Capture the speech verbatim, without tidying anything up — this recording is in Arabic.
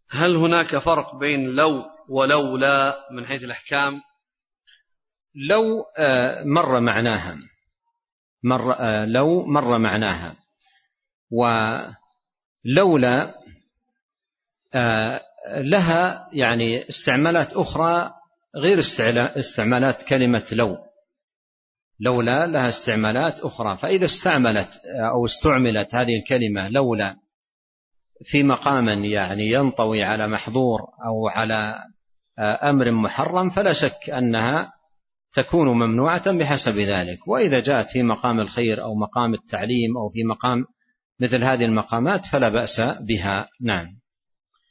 هل هناك فرق بين لو ولولا من حيث الأحكام؟ لو مر معناها مر لو مر معناها، ولولا لها يعني استعمالات أخرى غير استعمالات كلمة لو. لولا لها استعمالات أخرى، فإذا استعملت أو استعملت هذه الكلمة لولا في مقام يعني ينطوي على محظور أو على أمر محرم فلا شك أنها تكون ممنوعة بحسب ذلك. وإذا جاءت في مقام الخير أو مقام التعليم أو في مقام مثل هذه المقامات فلا بأس بها. نعم.